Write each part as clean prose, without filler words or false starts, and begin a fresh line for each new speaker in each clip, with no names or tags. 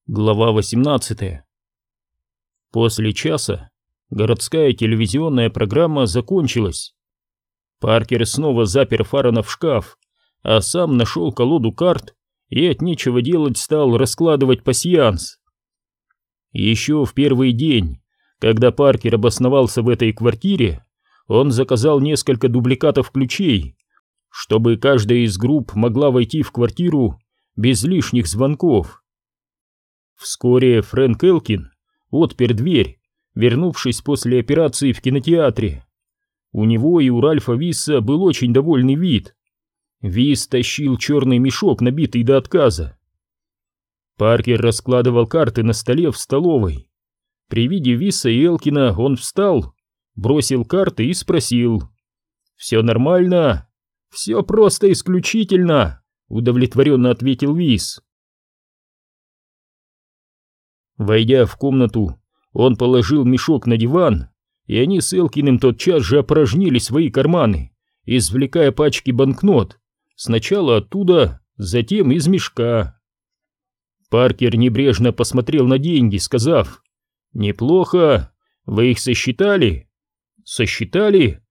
Глава 18. После часа городская телевизионная программа закончилась. Паркер снова запер Фаррена в шкаф, а сам нашел колоду карт и от нечего делать стал раскладывать пасьянс. Еще в первый день, когда Паркер обосновался в этой квартире, он заказал несколько дубликатов ключей, чтобы каждая из групп могла войти в квартиру без лишних звонков. Вскоре Фрэнк Элкин отпер дверь, вернувшись после операции в кинотеатре. У него и у Ральфа Висса был очень довольный вид. Висс тащил черный мешок, набитый до отказа. Паркер раскладывал карты на столе в столовой. При виде Висса и Элкина он встал, бросил карты и спросил: «Все нормально?» «Все просто исключительно», — удовлетворенно ответил Висс. Войдя в комнату, он положил мешок на диван, и они с Элкиным тотчас же опорожнили свои карманы, извлекая пачки банкнот, сначала оттуда, затем из мешка. Паркер небрежно посмотрел на деньги, сказав: «Неплохо, вы их сосчитали?» «Сосчитали?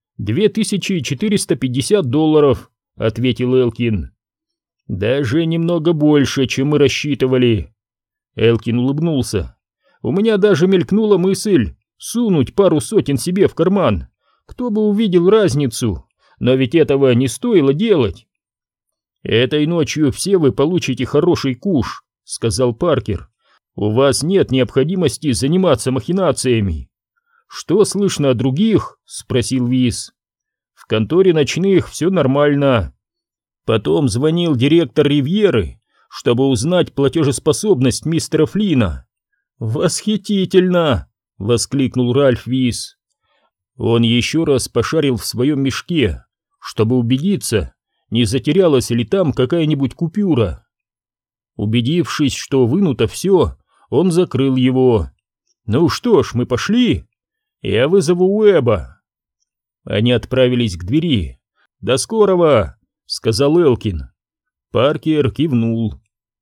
$2450, — ответил Элкин. «Даже немного больше, чем мы рассчитывали». Элкин улыбнулся. «У меня даже мелькнула мысль сунуть пару сотен себе в карман. Кто бы увидел разницу, но ведь этого не стоило делать». «Этой ночью все вы получите хороший куш», — сказал Паркер. «У вас нет необходимости заниматься махинациями». «Что слышно о других?» — спросил Висс. «В конторе ночных все нормально». Потом звонил директор Ривьеры, чтобы узнать платежеспособность мистера Флина. «Восхитительно!» — воскликнул Ральф Висс. Он еще раз пошарил в своем мешке, чтобы убедиться, не затерялась ли там какая-нибудь купюра. Убедившись, что вынуто все, он закрыл его. «Ну что ж, мы пошли? Я вызову Уэба». Они отправились к двери. «До скорого!» — сказал Элкин. Паркер кивнул.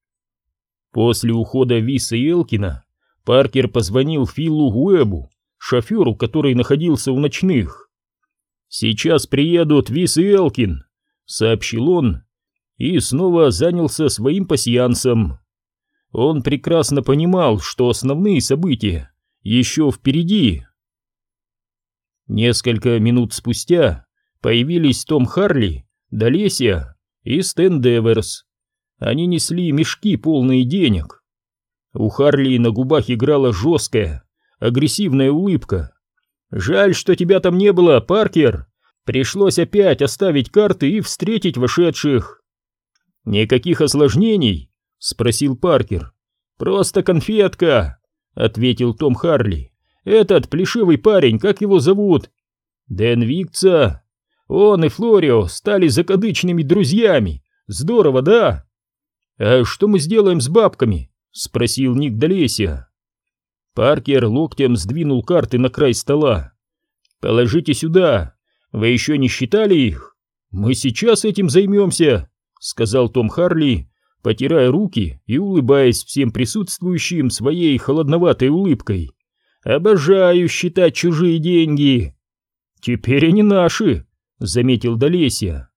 После ухода Висса и Элкина Паркер позвонил Филу Уэбу, шоферу, который находился у ночных. «Сейчас приедут Висс и Элкин», — сообщил он, и снова занялся своим пасьянсом. Он прекрасно понимал, что основные события еще впереди. Несколько минут спустя появились Том Харли, Долесия и Стэн Деверс. Они несли мешки, полные денег. У Харли на губах играла жесткая, агрессивная улыбка. «Жаль, что тебя там не было, Паркер. Пришлось опять оставить карты и встретить вошедших». «Никаких осложнений?» — спросил Паркер. «Просто конфетка», — ответил Том Харли. «Этот плешивый парень, как его зовут?» «Дэн Викца. Он и Флорио стали закадычными друзьями. Здорово, да?» «А что мы сделаем с бабками?» — спросил Ник Долесия. Паркер локтем сдвинул карты на край стола. «Положите сюда. Вы еще не считали их?» «Мы сейчас этим займемся», — сказал Том Харли, потирая руки и улыбаясь всем присутствующим своей холодноватой улыбкой. «Обожаю считать чужие деньги». «Теперь они наши», — заметил Долесия.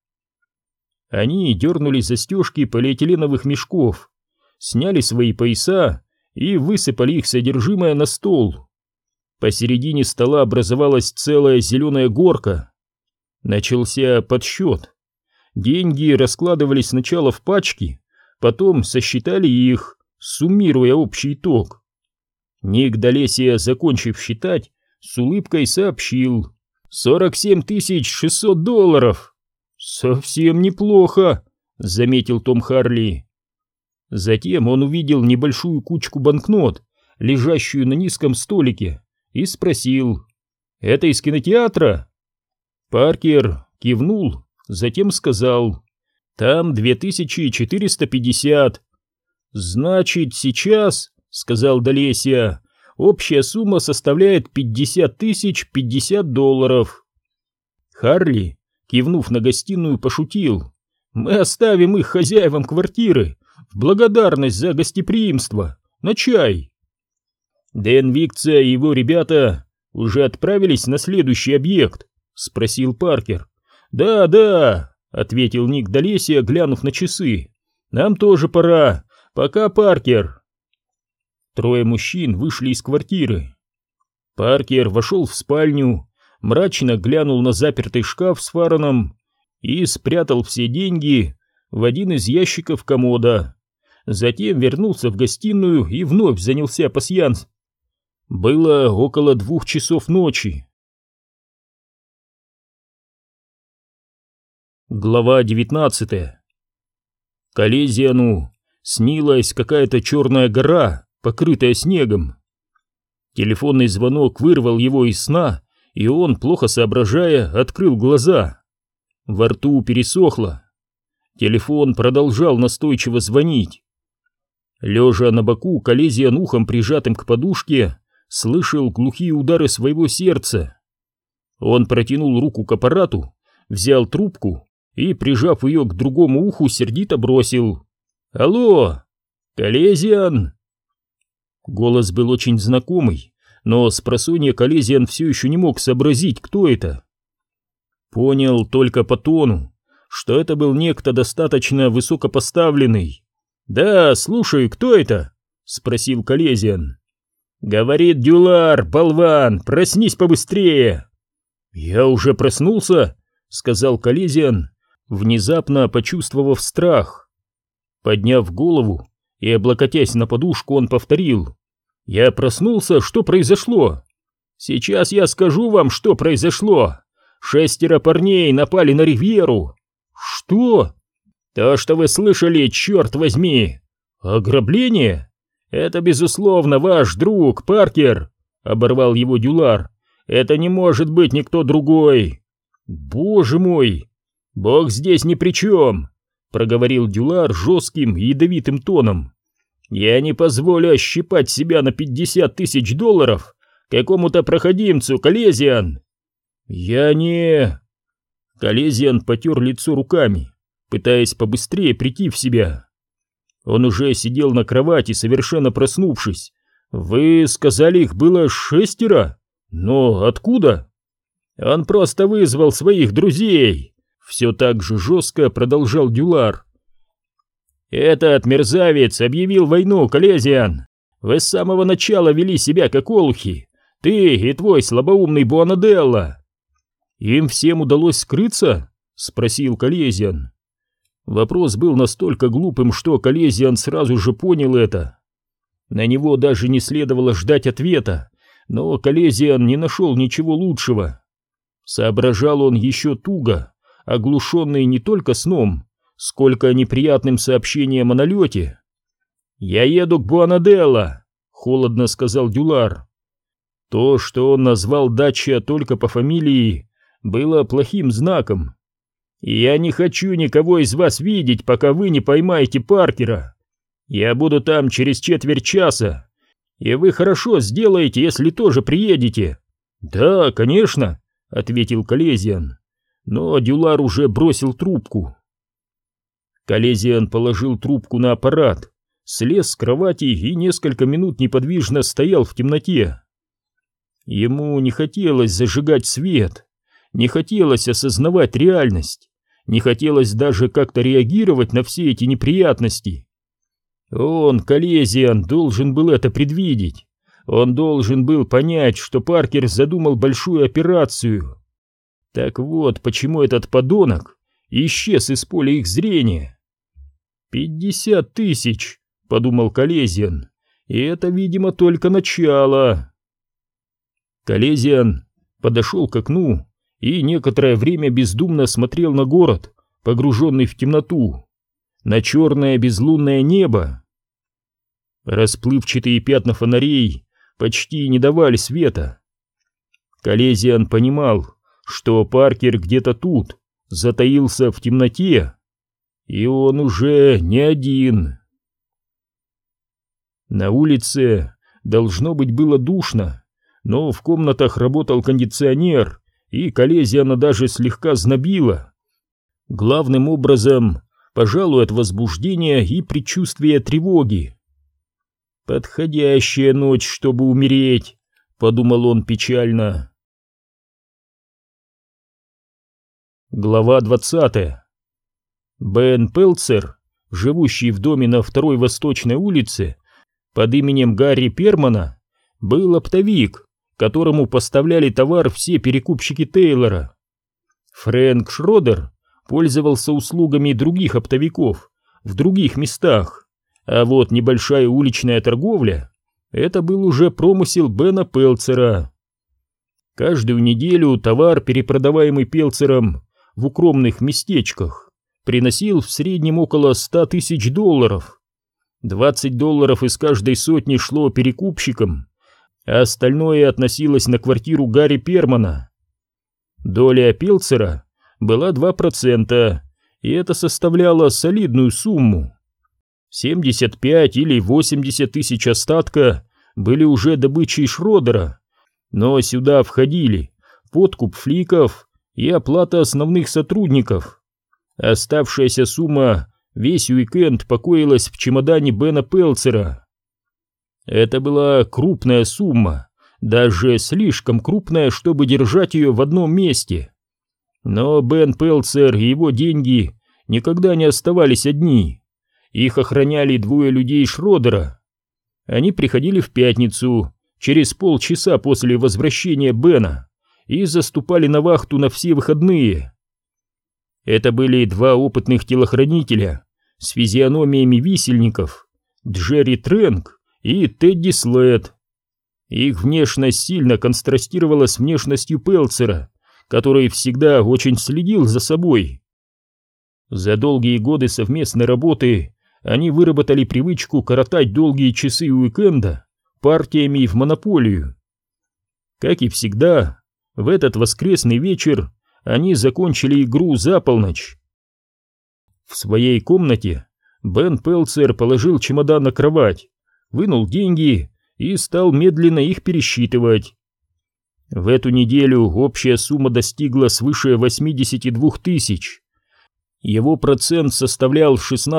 Они дернули застежки полиэтиленовых мешков, сняли свои пояса и высыпали их содержимое на стол. Посередине стола образовалась целая зеленая горка. Начался подсчет. Деньги раскладывались сначала в пачки, потом сосчитали их, суммируя общий итог. Ник Долесия, закончив считать, с улыбкой сообщил: $47 600. «Совсем неплохо», — заметил Том Харли. Затем он увидел небольшую кучку банкнот, лежащую на низком столике, и спросил: «Это из кинотеатра?» Паркер кивнул, затем сказал: «Там 2450. «Значит, сейчас, — сказал Долесия, — общая сумма составляет $50 050. Харли, кивнув на гостиную, пошутил: «Мы оставим их хозяевам квартиры в благодарность за гостеприимство. на чай. Дэн Викца и его ребята уже отправились на следующий объект? Спросил Паркер. Да, да, ответил Ник Долесия, глянув на часы. Нам тоже пора. Пока, Паркер. Трое мужчин вышли из квартиры. Паркер вошел в спальню, мрачно глянул на запертый шкаф с Фараном и спрятал все деньги в один из ящиков комода. Затем вернулся в гостиную и вновь занялся пасьянс. Было около 2 часов ночи. Глава 19. Колезиану снилась какая-то черная гора, покрытая снегом. Телефонный звонок вырвал его из сна, и он, плохо соображая, открыл глаза. Во рту пересохло. Телефон продолжал настойчиво звонить. Лежа на боку, Колезиан, ухом прижатым к подушке, слышал глухие удары своего сердца. Он протянул руку к аппарату, взял трубку и, прижав ее к другому уху, сердито бросил: «Алло, Колезиан!» Голос был очень знакомый, но спросонья Колезиан все еще не мог сообразить, кто это. Понял только по тону, что это был некто достаточно высокопоставленный. «Да, слушаю, кто это?» — спросил Колезиан. «Говорит Дюлар, болван, проснись побыстрее!» «Я уже проснулся», — сказал Колезиан, внезапно почувствовав страх. Подняв голову и облокотясь на подушку, он повторил: «Я проснулся, что произошло?» «Сейчас я скажу вам, что произошло. 6 парней напали на Ривьеру». «Что?» «То, что вы слышали, черт возьми!» «Ограбление?» «Это, безусловно, ваш друг, Паркер», — оборвал его Дюлар. «Это не может быть никто другой». «Боже мой!» «Бог здесь ни при чем», — проговорил Дюлар жестким и ядовитым тоном. «Я не позволю ощипать себя на 50 тысяч долларов какому-то проходимцу, Колезиан». «Я не...» Колезиан потер лицо руками, пытаясь побыстрее прийти в себя. Он уже сидел на кровати, совершенно проснувшись. «Вы сказали, их было 6? Но откуда?» «Он просто вызвал своих друзей», — все так же жестко продолжал Дюлар. «Этот мерзавец объявил войну, Колезиан. Вы с самого начала вели себя как олухи. Ты и твой слабоумный Буанаделла». «Им всем удалось скрыться?» — спросил Колезиан. Вопрос был настолько глупым, что Колезиан сразу же понял это. На него даже не следовало ждать ответа, но Колезиан не нашел ничего лучшего. Соображал он еще туго, оглушенный не только сном, сколько неприятным сообщением о налете. «Я еду к Буанаделла», — холодно сказал Дюлар. То, что он назвал Дача только по фамилии, было плохим знаком. «Я не хочу никого из вас видеть, пока вы не поймаете Паркера. Я буду там через четверть часа, и вы хорошо сделаете, если тоже приедете». «Да, конечно», — ответил Колезиан, но Дюлар уже бросил трубку. Колезиан положил трубку на аппарат, слез с кровати и несколько минут неподвижно стоял в темноте. Ему не хотелось зажигать свет, не хотелось осознавать реальность, не хотелось даже как-то реагировать на все эти неприятности. Он, Колезиан, должен был это предвидеть. Он должен был понять, что Паркер задумал большую операцию. Так вот, почему этот подонок исчез из поля их зрения. 50 тысяч, подумал Колезиан, и это, видимо, только начало. Колезиан подошел к окну и некоторое время бездумно смотрел на город, погруженный в темноту, на черное безлунное небо. Расплывчатые пятна фонарей почти не давали света. Колезиан понимал, что Паркер где-то тут, затаился в темноте, и он уже не один. На улице, должно быть, было душно, но в комнатах работал кондиционер, и Колезиана даже слегка знобило. Главным образом, пожалуй, от возбуждения и предчувствия тревоги. Подходящая ночь, чтобы умереть, подумал он печально. Глава 20. Бен Пелцер, живущий в доме на 2-й Восточной улице под именем Гарри Пермана, был оптовик, которому поставляли товар все перекупщики Тейлора. Фрэнк Шродер пользовался услугами других оптовиков в других местах, а вот небольшая уличная торговля — это был уже промысел Бена Пелцера. Каждую неделю товар, перепродаваемый Пелцером в укромных местечках, приносил в среднем около $100 тысяч. $20 из каждой сотни шло перекупщикам, а остальное относилось на квартиру Гарри Пермана. Доля Пелцера была 2%, и это составляло солидную сумму. 75 или 80 тысяч остатка были уже добычей Шродера, но сюда входили подкуп фликов и оплата основных сотрудников. Оставшаяся сумма весь уикенд покоилась в чемодане Бена Пелцера. Это была крупная сумма, даже слишком крупная, чтобы держать ее в одном месте. Но Бен Пелцер и его деньги никогда не оставались одни. Их охраняли 2 людей Шродера. Они приходили в пятницу, через полчаса после возвращения Бена, и заступали на вахту на все выходные. Это были 2 опытных телохранителя с физиономиями висельников, Джерри Трэнк и Тедди Слэд. Их внешность сильно контрастировала с внешностью Пелцера, который всегда очень следил за собой. За долгие годы совместной работы они выработали привычку коротать долгие часы уикенда партиями в монополию. Как и всегда, в этот воскресный вечер они закончили игру за полночь. В своей комнате Бен Пелцер положил чемодан на кровать, вынул деньги и стал медленно их пересчитывать. В эту неделю общая сумма достигла свыше 82 тысяч. Его процент составлял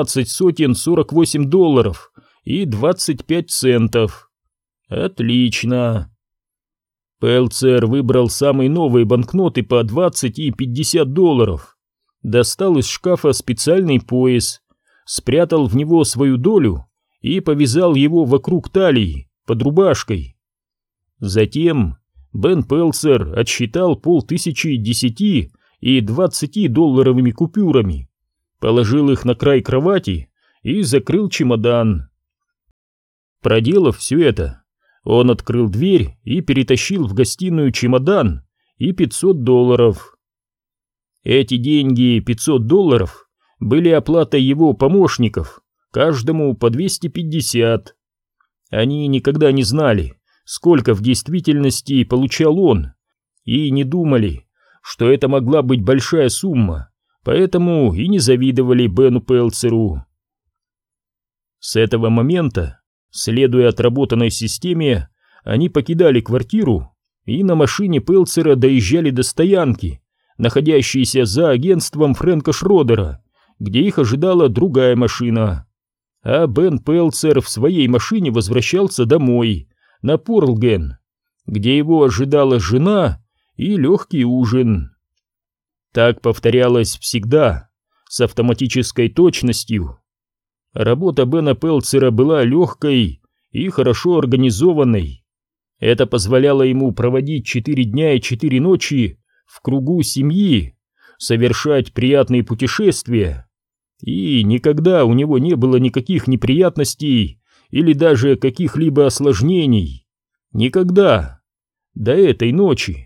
$16,48 и 25 центов. Отлично. Пелцер выбрал самые новые банкноты по 20 и 50 долларов, достал из шкафа специальный пояс, спрятал в него свою долю и повязал его вокруг талии под рубашкой. Затем Бен Пелцер отсчитал 500 10 и 20-долларовыми купюрами, положил их на край кровати и закрыл чемодан. Проделав все это, он открыл дверь и перетащил в гостиную чемодан и 500 долларов. Эти деньги, 500 долларов, были оплатой его помощников, каждому по 250. Они никогда не знали, сколько в действительности получал он, и не думали, что это могла быть большая сумма, поэтому и не завидовали Бену Пелцеру. С этого момента, следуя отработанной системе, они покидали квартиру и на машине Пелцера доезжали до стоянки, находящейся за агентством Фрэнка Шродера, где их ожидала другая машина. А Бен Пелцер в своей машине возвращался домой, на Порлген, где его ожидала жена и легкий ужин. Так повторялось всегда, с автоматической точностью. Работа Бена Пелцера была легкой и хорошо организованной. Это позволяло ему проводить 4 дня и 4 ночи в кругу семьи, совершать приятные путешествия. И никогда у него не было никаких неприятностей или даже каких-либо осложнений. Никогда. До этой ночи.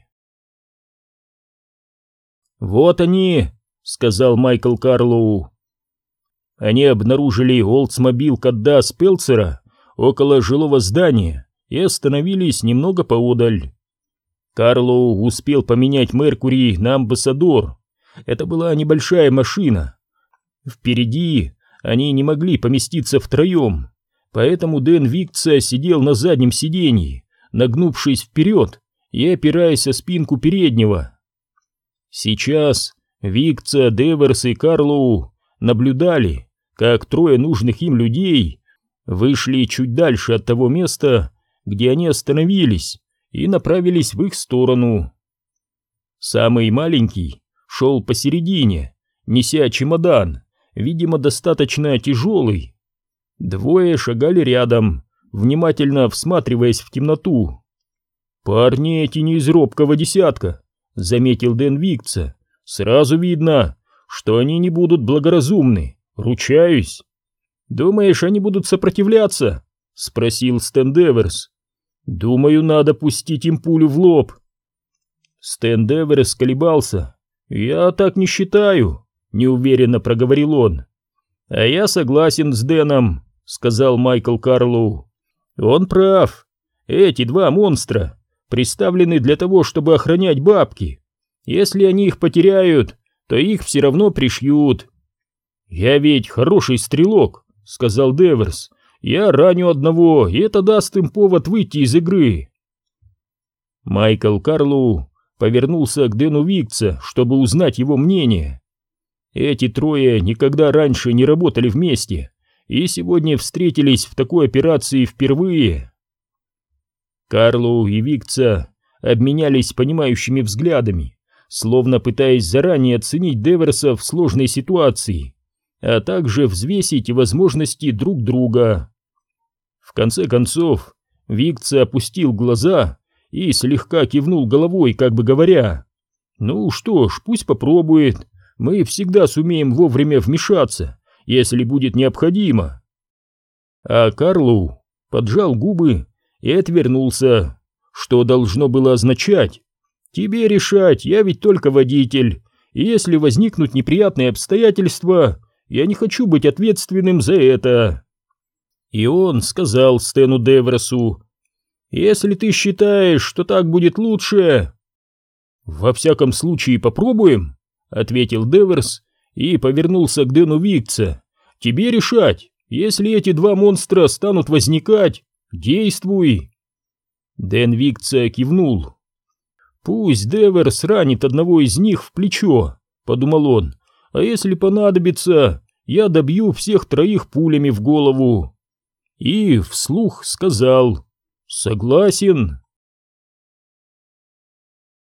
«Вот они», — сказал Майкл Карлоу. Они обнаружили Oldsmobile Каддас Пелцера около жилого здания и остановились немного поодаль. Карлоу успел поменять Меркури на Амбассадор. Это была небольшая машина. Впереди они не могли поместиться втроем, поэтому Дэн Викца сидел на заднем сиденье, нагнувшись вперед и опираясь о спинку переднего. Сейчас Викца, Деверс и Карлоу наблюдали, как 3 нужных им людей вышли чуть дальше от того места, где они остановились, и направились в их сторону. Самый маленький шел посередине, неся чемодан, видимо, достаточно тяжелый. Двое шагали рядом, внимательно всматриваясь в темноту. «Парни эти не из робкого десятка», — заметил Дэн Викца. «Сразу видно, что они не будут благоразумны, ручаюсь». «Думаешь, они будут сопротивляться?» — спросил Стэн Деверс. «Думаю, надо пустить им пулю в лоб». Стэн Деверс колебался. «Я так не считаю», — неуверенно проговорил он. «А я согласен с Дэном», — сказал Майкл Карлоу. «Он прав. Эти два монстра приставлены для того, чтобы охранять бабки. Если они их потеряют, то их все равно пришьют». «Я ведь хороший стрелок», — сказал Деверс. «Я раню одного, и это даст им повод выйти из игры». Майкл Карлоу повернулся к Дэну Викца, чтобы узнать его мнение. Эти трое никогда раньше не работали вместе и сегодня встретились в такой операции впервые. Карлоу и Викца обменялись понимающими взглядами, словно пытаясь заранее оценить Деверса в сложной ситуации, а также взвесить возможности друг друга. В конце концов, Викца опустил глаза и слегка кивнул головой, как бы говоря: «Ну что ж, пусть попробует, мы всегда сумеем вовремя вмешаться, если будет необходимо». А Карлоу поджал губы и отвернулся, что должно было означать: «Тебе решать, я ведь только водитель, и если возникнут неприятные обстоятельства, я не хочу быть ответственным за это». И он сказал Стэну Деверсу: «Если ты считаешь, что так будет лучше...» «Во всяком случае попробуем», — ответил Деверс и повернулся к Дэну Викца. «Тебе решать, если эти два монстра станут возникать, действуй». Дэн Викца кивнул. «Пусть Деверс ранит одного из них в плечо», — подумал он, «а если понадобится, я добью всех троих пулями в голову». И вслух сказал: «Согласен».